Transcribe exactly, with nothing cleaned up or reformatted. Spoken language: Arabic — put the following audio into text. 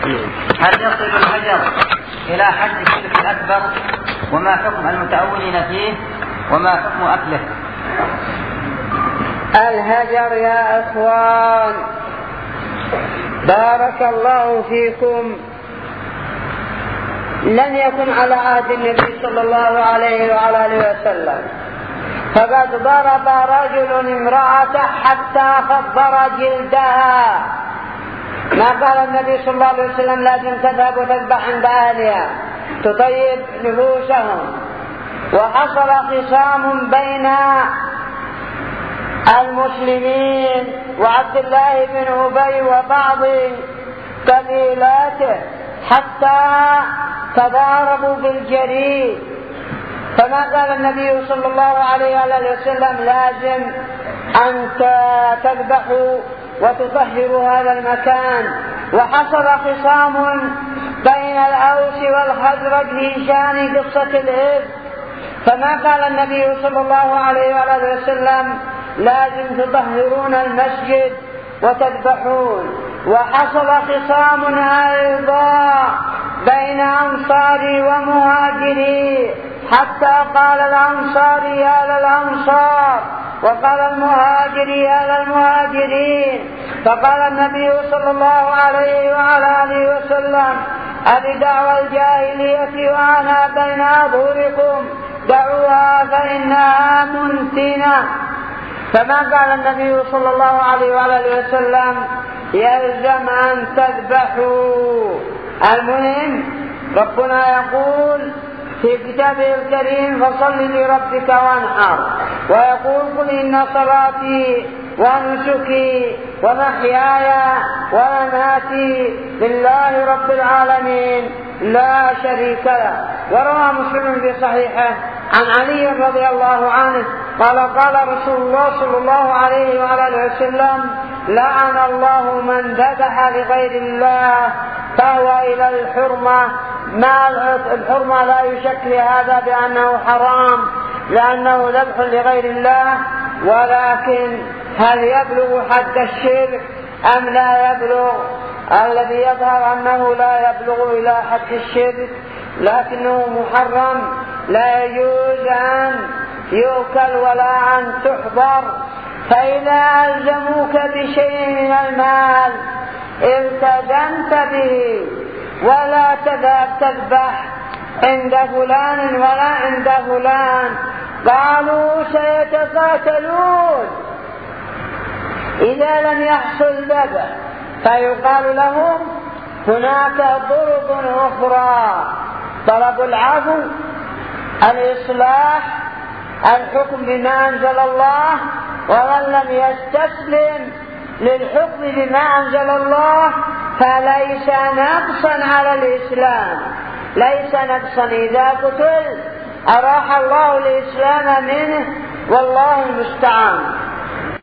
هل يصل الهجر إلى حد الشرك الأكبر؟ وما حكم المتأولين فيه؟ وما حكم أكله؟ الهجر يا إخوان بارك الله فيكم لم يكن على عهد النبي صلى الله عليه وعلى آله وسلم، فقد ضرب رجل امرأته حتى خضر جلدها. ما قال النبي صلى الله عليه وسلم لازم تذهب وتذبح عند أهلها تطيب نفوسهم. وحصل خصام بين المسلمين وعبد الله بن أبي وبعض قبيلاته حتى تضاربوا بالجريد، فما قال النبي صلى الله عليه وسلم لازم أن تذبحوا وتطهروا هذا المكان. وحصل خصام بين الأوس والخزرج في شأن قصة الإذ، فما قال النبي صلى الله عليه وسلم لازم تطهرون المسجد وتذبحون. وحصل خصام أيضا بين أنصاري ومهاجري حتى قال الأنصاري يا للأنصار وقال المهاجري يا للمهاجرين، فقال النبي صلى الله عليه وعلى آله وسلم أبدعوى الجاهلية وأنا بين أظهركم دعوها فإنها منتنة. فما قال النبي صلى الله عليه وعلى آله وسلم يلزم أن تذبحوا. المهم ربنا يقول في كتابه الكريم فصل لربك وانحر، ويقول قل إن صلاتي ونسكي ومحياي ومماتي لله رب العالمين لا شريك له. وروى مسلم في صحيحه عن علي رضي الله عنه قال قال رسول الله صلى الله عليه وعلى وسلم لعن الله من ذبح لغير الله فهو إلى الحرمة. ما الحرمة لا يشك هذا بأنه حرام لأنه ذبح لغير الله، ولكن هل يبلغ حد الشرك أم لا يبلغ؟ الذي يظهر أنه لا يبلغ إلى حد الشرك، لكنه محرم لا يجوز أن يؤكل ولا أن تحضر. فإذا ألزموك بشيء من المال التزمت به، ولا تذهب تذبح عند فلان ولا عند فلان. قالوا سيتقاتلون إذا لم يحصل ذبح، فيقال لهم هناك طرق أخرى: طلب العفو، الإصلاح، الحكم بما أنزل الله. ومن لم يستسلم للحكم بما أنزل الله فليس نقصا على الإسلام، ليس نقصا. إذا قتل أراح الله الإسلام منه والله المستعان.